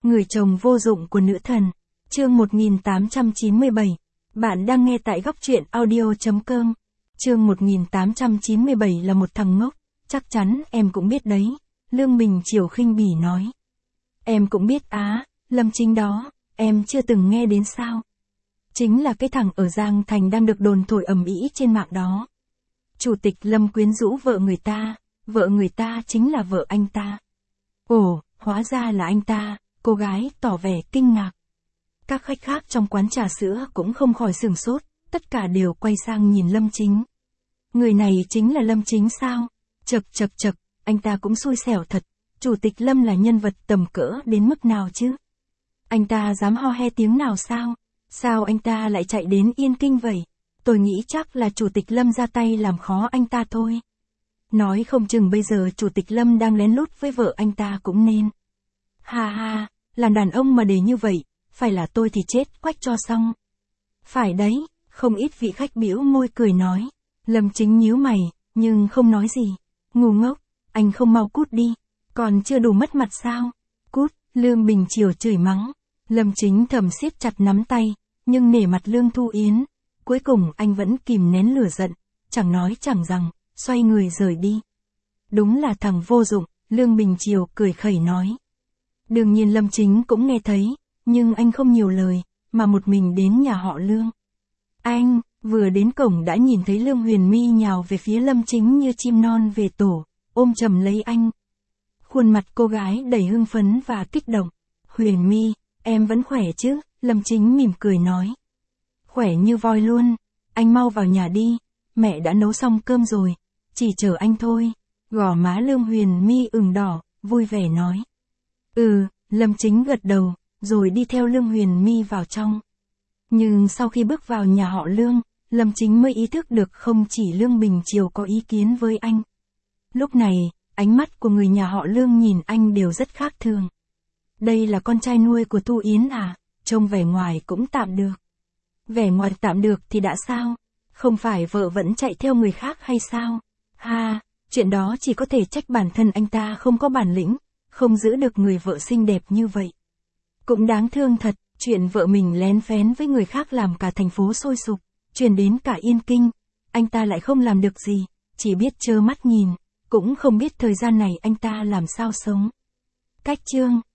Người chồng vô dụng của nữ thần. Chương 1897. Bạn đang nghe tại góc truyện audio.com. Chương 1897 là một thằng ngốc, chắc chắn em cũng biết đấy. Lương Bình Chiểu khinh bỉ nói. Em cũng biết á, Lâm Chính đó, em chưa từng nghe đến sao. Chính là cái thằng ở Giang Thành đang được đồn thổi ầm ĩ trên mạng đó. Chủ tịch Lâm quyến rũ vợ người ta chính là vợ anh ta. Ồ, hóa ra là anh ta, cô gái tỏ vẻ kinh ngạc. Các khách khác trong quán trà sữa cũng không khỏi sửng sốt, tất cả đều quay sang nhìn Lâm Chính. Người này chính là Lâm Chính sao? Chậc, anh ta cũng xui xẻo thật, Chủ tịch Lâm là nhân vật tầm cỡ đến mức nào chứ? Anh ta dám ho he tiếng nào sao? Sao anh ta lại chạy đến Yên Kinh vậy? Tôi nghĩ chắc là Chủ tịch Lâm ra tay làm khó anh ta thôi. Nói không chừng bây giờ Chủ tịch Lâm đang lén lút với vợ anh ta cũng nên. Ha, làm đàn ông mà để như vậy, phải là tôi thì chết quách cho xong. Phải đấy, không ít vị khách bĩu môi cười nói. Lâm Chính nhíu mày, nhưng không nói gì. Ngu ngốc, anh không mau cút đi, còn chưa đủ mất mặt sao? Cút, Lương Bình Chiểu chửi mắng. Lâm Chính thầm siết chặt nắm tay, nhưng nể mặt Lương Thu Yến. Cuối cùng anh vẫn kìm nén lửa giận, chẳng nói chẳng rằng, xoay người rời đi. Đúng là thằng vô dụng, Lương Bình Chiểu cười khẩy nói. Đương nhiên Lâm Chính cũng nghe thấy, nhưng anh không nhiều lời, mà một mình đến nhà họ Lương. Anh, vừa đến cổng đã nhìn thấy Lương Huyền My nhào về phía Lâm Chính như chim non về tổ, ôm chầm lấy anh. Khuôn mặt cô gái đầy hưng phấn và kích động. Huyền My, em vẫn khỏe chứ? Lâm Chính mỉm cười nói. Khỏe như voi luôn, anh mau vào nhà đi, mẹ đã nấu xong cơm rồi, chỉ chờ anh thôi. Gò má Lương Huyền My ửng đỏ, vui vẻ nói. Lâm Chính gật đầu, rồi đi theo Lương Huyền My vào trong. Nhưng sau khi bước vào nhà họ Lương, Lâm Chính mới ý thức được không chỉ Lương Bình Chiểu có ý kiến với anh. Lúc này, ánh mắt của người nhà họ Lương nhìn anh đều rất khác thường. Đây là con trai nuôi của Thu Yến à, trông vẻ ngoài cũng tạm được. Vẻ ngoài tạm được thì đã sao? Không phải vợ vẫn chạy theo người khác hay sao? Chuyện đó chỉ có thể trách bản thân anh ta không có bản lĩnh, không giữ được người vợ xinh đẹp như vậy. Cũng đáng thương thật, chuyện vợ mình lén phén với người khác làm cả thành phố sôi sục, truyền đến cả Yên Kinh. Anh ta lại không làm được gì, chỉ biết trơ mắt nhìn, cũng không biết thời gian này anh ta làm sao sống. Cách chương